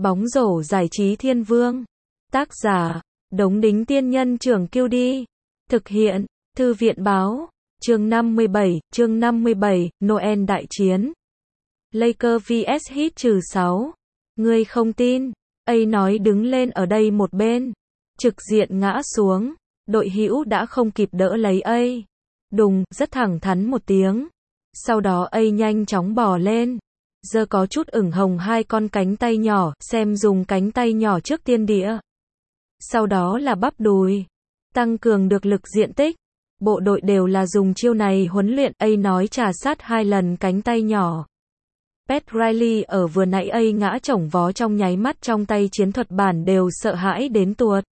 Bóng rổ giải trí thiên vương. Tác giả, Đống Đính Tiên Nhân Trưởng Kiêu Đi. Thực hiện, Thư viện Báo. Chương 57, Noel đại chiến. Lakers vs Heat -6. Ngươi không tin. A nói đứng lên ở đây một bên. Trực diện ngã xuống. Đội hữu đã không kịp đỡ lấy A. Đùng, rất thẳng thắn một tiếng. Sau đó A nhanh chóng bò lên. Giờ có chút ửng hồng hai con cánh tay nhỏ, xem dùng cánh tay nhỏ trước tiên đĩa. Sau đó là bắp đùi. Tăng cường được lực diện tích. Bộ đội đều là dùng chiêu này huấn luyện. A nói trà sát 2 lần cánh tay nhỏ. Pat Riley ở vừa nãy A ngã chổng vó trong nháy mắt trong tay chiến thuật bản đều sợ hãi đến tuột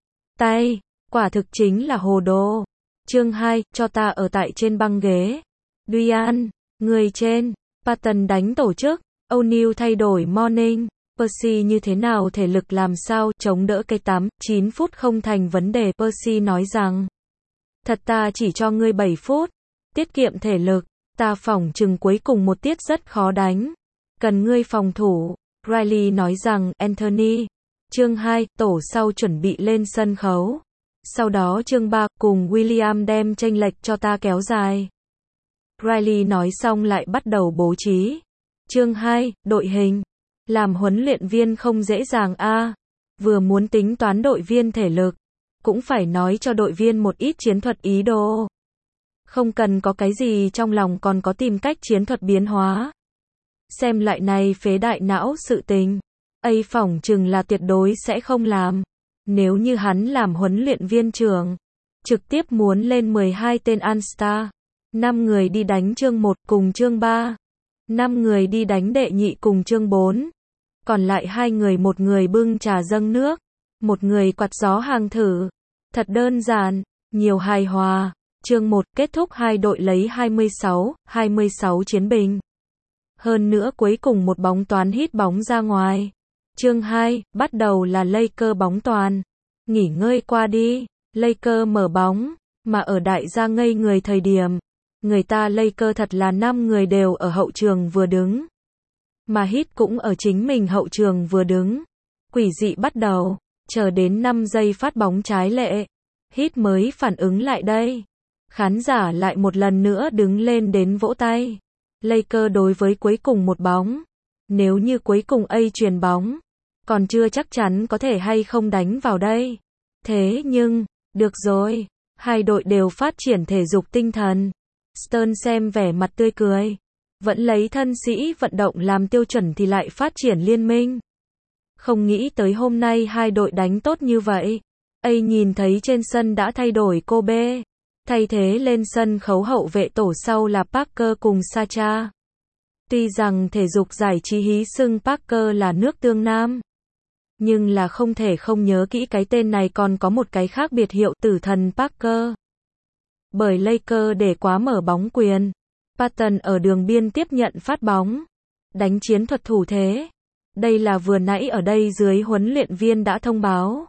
tay. Quả thực chính là hồ đồ. Chương 2, cho ta ở tại trên băng ghế. Duyan, người trên. Patton đánh tổ chức. O'Neal thay đổi Morning. Percy như thế nào thể lực làm sao chống đỡ cây 8-9 phút không thành vấn đề. Percy nói rằng. Thật ta chỉ cho ngươi 7 phút. Tiết kiệm thể lực. Ta phỏng chừng cuối cùng một tiết rất khó đánh. Cần ngươi phòng thủ. Riley nói rằng. Anthony. Chương 2, tổ sau chuẩn bị lên sân khấu. Sau đó chương 3, cùng William đem chênh lệch cho ta kéo dài. Riley nói xong lại bắt đầu bố trí. Chương 2, đội hình. Làm huấn luyện viên không dễ dàng a. Vừa muốn tính toán đội viên thể lực, cũng phải nói cho đội viên một ít chiến thuật ý đồ. Không cần có cái gì trong lòng còn có tìm cách chiến thuật biến hóa. Xem lại này phế đại não sự tình. A phỏng chừng là tuyệt đối sẽ không làm. Nếu như hắn làm huấn luyện viên trưởng, trực tiếp muốn lên 12 tên All-Star. 5 người đi đánh chương 1 cùng chương 3. 5 người đi đánh đệ nhị cùng chương 4. Còn lại 2 người, một người bưng trà dâng nước, một người quạt gió hàng thử. Thật đơn giản, nhiều hài hòa. Chương 1 kết thúc hai đội lấy 26 chiến bình. Hơn nữa cuối cùng một bóng toán hít bóng ra ngoài. Chương 2, bắt đầu là Lakers bóng toàn. Nghỉ ngơi qua đi, Lakers mở bóng, mà ở đại gia ngây người thời điểm. Người ta Lakers thật là 5 người đều ở hậu trường vừa đứng. Mà Heat cũng ở chính mình hậu trường vừa đứng. Quỷ dị bắt đầu, chờ đến 5 giây phát bóng trái lệ. Heat mới phản ứng lại đây. Khán giả lại một lần nữa đứng lên đến vỗ tay. Lakers đối với cuối cùng một bóng. Nếu như cuối cùng A chuyền bóng, còn chưa chắc chắn có thể hay không đánh vào đây. Thế nhưng, được rồi, hai đội đều phát triển thể dục tinh thần. Stern xem vẻ mặt tươi cười. Vẫn lấy thân sĩ vận động làm tiêu chuẩn thì lại phát triển liên minh. Không nghĩ tới hôm nay hai đội đánh tốt như vậy. A nhìn thấy trên sân đã thay đổi Kobe. Thay thế lên sân khấu hậu vệ tổ sau là Parker cùng Sacha. Tuy rằng thể dục giải trí hí xưng Parker là nước tương nam. Nhưng là không thể không nhớ kỹ cái tên này còn có một cái khác biệt hiệu tử thần Parker. Bởi Lakers để quá mở bóng quyền. Patton ở đường biên tiếp nhận phát bóng. Đánh chiến thuật thủ thế. Đây là vừa nãy ở đây dưới huấn luyện viên đã thông báo.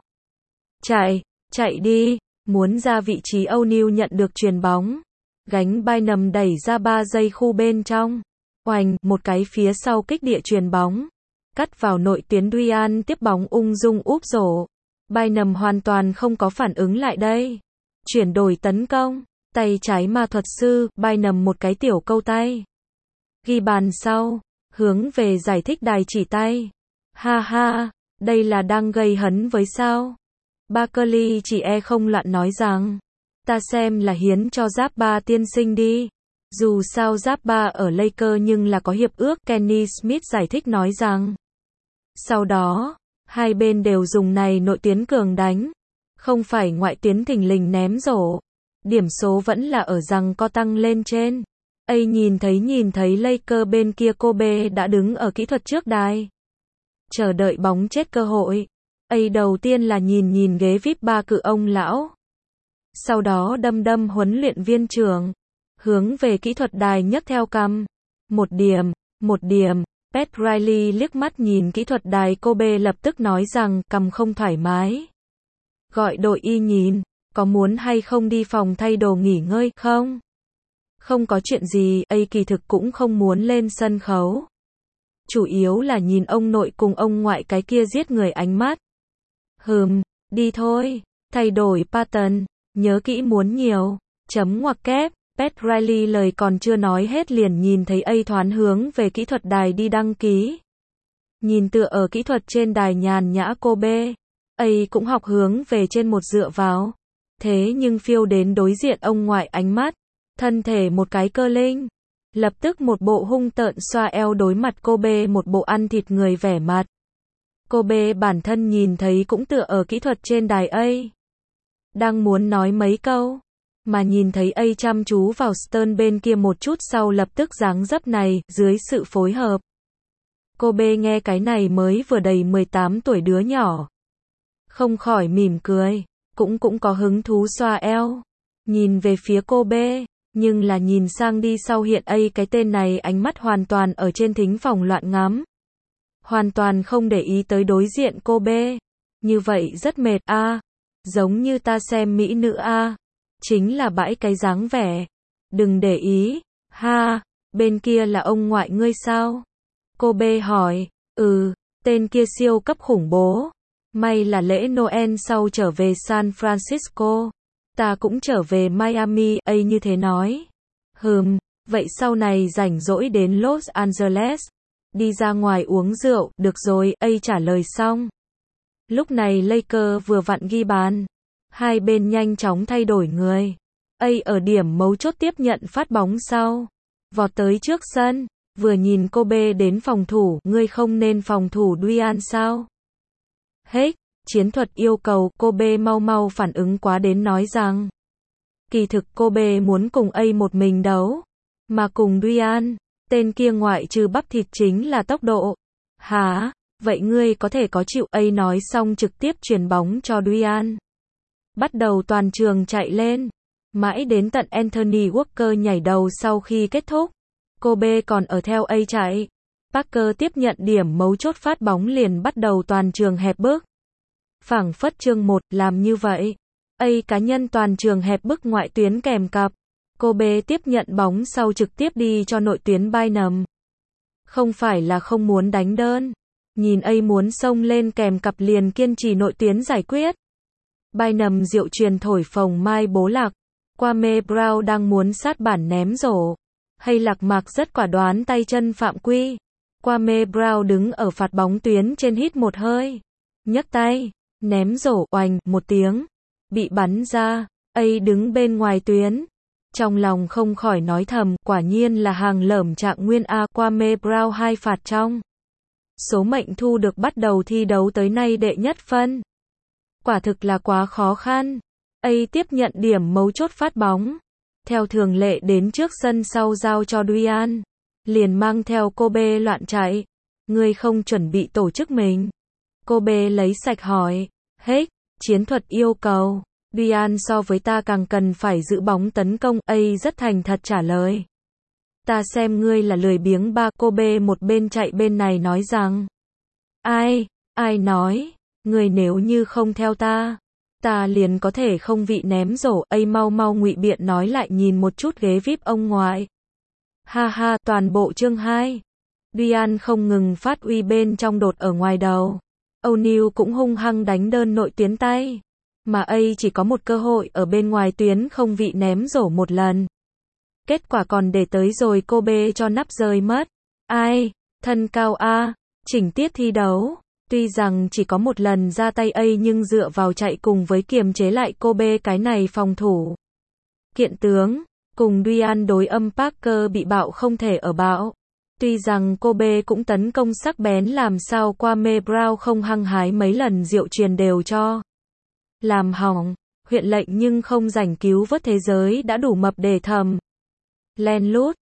Chạy đi. Muốn ra vị trí O'Neal nhận được chuyền bóng. Gánh Bynum đẩy ra 3 giây khu bên trong. Oành, một cái phía sau kích địa chuyền bóng. Cắt vào nội tuyến Duyan tiếp bóng ung dung úp rổ. Bynum hoàn toàn không có phản ứng lại đây. Chuyển đổi tấn công. Tay trái ma thuật sư, Bynum một cái tiểu câu tay. Ghi bàn sau. Hướng về giải thích đài chỉ tay. Ha ha, đây là đang gây hấn với sao? Barkley chỉ không loạn nói rằng. Ta xem là hiến cho Giáp tiên sinh đi. Dù sao Giáp ở Lakers nhưng là có hiệp ước. Kenny Smith giải thích nói rằng. Sau đó, hai bên đều dùng này nội tuyến cường đánh. Không phải ngoại tuyến thình lình ném rổ. Điểm số vẫn là ở rằng có tăng lên trên. A nhìn thấy Lakers bên kia Kobe đã đứng ở kỹ thuật trước đài. Chờ đợi bóng chết cơ hội. A đầu tiên là nhìn ghế VIP 3 cự ông lão. Sau đó đâm huấn luyện viên trưởng. Hướng về kỹ thuật đài nhấc theo cằm. Một điểm. Pat Riley liếc mắt nhìn kỹ thuật đài Kobe lập tức nói rằng cằm không thoải mái. Gọi đội y nhìn. Có muốn hay không đi phòng thay đồ nghỉ ngơi không? Không có chuyện gì, A kỳ thực cũng không muốn lên sân khấu. chủ yếu là nhìn ông nội cùng ông ngoại cái kia giết người ánh mắt. Đi thôi, thay đổi pattern, nhớ kỹ muốn nhiều, chấm ngoặc kép. Pat Riley lời còn chưa nói hết liền nhìn thấy A thoáng hướng về kỹ thuật đài đi đăng ký. Nhìn tựa ở kỹ thuật trên đài nhàn nhã cô B. A cũng học hướng về trên một dựa vào. Thế nhưng phiêu đến đối diện ông ngoại ánh mắt. Thân thể một cái cơ linh. Lập tức một bộ hung tợn xoa eo đối mặt cô B một bộ ăn thịt người vẻ mặt. Cô B bản thân nhìn thấy cũng tựa ở kỹ thuật trên đài A. Đang muốn nói mấy câu. Mà nhìn thấy A chăm chú vào Stern bên kia một chút sau lập tức dáng dấp này, dưới sự phối hợp. Cô B nghe cái này mới vừa đầy 18 tuổi đứa nhỏ. Không khỏi mỉm cười, cũng có hứng thú xoa eo. Nhìn về phía cô B, nhưng là nhìn sang đi sau hiện A cái tên này ánh mắt hoàn toàn ở trên thính phòng loạn ngắm. Hoàn toàn không để ý tới đối diện cô B. Như vậy rất mệt a, giống như ta xem mỹ nữ a. Chính là bãi cái dáng vẻ. Đừng để ý, ha, bên kia là ông ngoại ngươi sao? Cô B hỏi, tên kia siêu cấp khủng bố. May là lễ Noel sau trở về San Francisco. Ta cũng trở về Miami, A như thế nói. Vậy sau này rảnh rỗi đến Los Angeles. Đi ra ngoài uống rượu, được rồi, A trả lời xong. Lúc này Laker vừa vặn ghi bàn. Hai bên nhanh chóng thay đổi người. A ở điểm mấu chốt tiếp nhận phát bóng sau. Vọt tới trước sân. Vừa nhìn cô B đến phòng thủ, ngươi không nên phòng thủ Dwyan sao? Chiến thuật yêu cầu, cô B mau phản ứng quá đến nói rằng. Kỳ thực cô B muốn cùng A một mình đấu. Mà cùng Dwyan, tên kia ngoại trừ bắp thịt chính là tốc độ. Hả? Vậy ngươi có thể có chịu? A nói xong trực tiếp truyền bóng cho Dwyan. Bắt đầu toàn trường chạy lên. Mãi đến tận Anthony Walker nhảy đầu sau khi kết thúc. Cô B còn ở theo A chạy. Parker tiếp nhận điểm mấu chốt phát bóng liền bắt đầu toàn trường hẹp bước. Phảng phất chương 1 làm như vậy. A cá nhân toàn trường hẹp bước ngoại tuyến kèm cặp. Cô B tiếp nhận bóng sau trực tiếp đi cho nội tuyến Bynum. Không phải là không muốn đánh đơn. Nhìn A muốn xông lên kèm cặp liền kiên trì nội tuyến giải quyết. Bynum diệu truyền thổi phồng mai bố lạc. Kwame Brown đang muốn sát bản ném rổ. Hay lạc mạc rất quả đoán tay chân phạm quy. Kwame Brown đứng ở phạt bóng tuyến trên hít một hơi. Nhấc tay. Ném rổ oành một tiếng. Bị bắn ra. A đứng bên ngoài tuyến. Trong lòng không khỏi nói thầm, quả nhiên là hàng lởm trạng nguyên A. Kwame Brown 2 phạt trong. Số mệnh thu được bắt đầu thi đấu tới nay đệ nhất phân. Quả thực là quá khó khăn. A tiếp nhận điểm mấu chốt phát bóng. Theo thường lệ đến trước sân sau giao cho Dwyan. Liền mang theo cô B loạn chạy. Ngươi không chuẩn bị tổ chức mình. Cô B lấy sạch hỏi. Chiến thuật yêu cầu. Dwyan so với ta càng cần phải giữ bóng tấn công. A rất thành thật trả lời. Ta xem ngươi là lười biếng ba. Cô B một bên chạy bên này nói rằng. Ai nói. Ngươi nếu như không theo ta liền có thể không vị ném rổ. A mau ngụy biện nói lại nhìn một chút ghế VIP ông ngoại. Ha toàn bộ chương 2. Dwyan không ngừng phát uy bên trong đột ở ngoài đầu. O'Neal cũng hung hăng đánh đơn nội tuyến tay. Mà A chỉ có một cơ hội ở bên ngoài tuyến không vị ném rổ một lần. Kết quả còn để tới rồi cô B cho nắp rơi mất. Thân cao A. Chỉnh tiết thi đấu. Tuy rằng chỉ có một lần ra tay A nhưng dựa vào chạy cùng với kiềm chế lại cô B cái này phòng thủ. Kiện tướng. Cùng Dwyan đối âm Parker bị bạo không thể ở bạo. Tuy rằng cô B cũng tấn công sắc bén làm sao Kwame Brown không hăng hái mấy lần diệu truyền đều cho. Làm hỏng. Huyện lệnh nhưng không rảnh cứu vớt thế giới đã đủ mập để thầm. Len lút.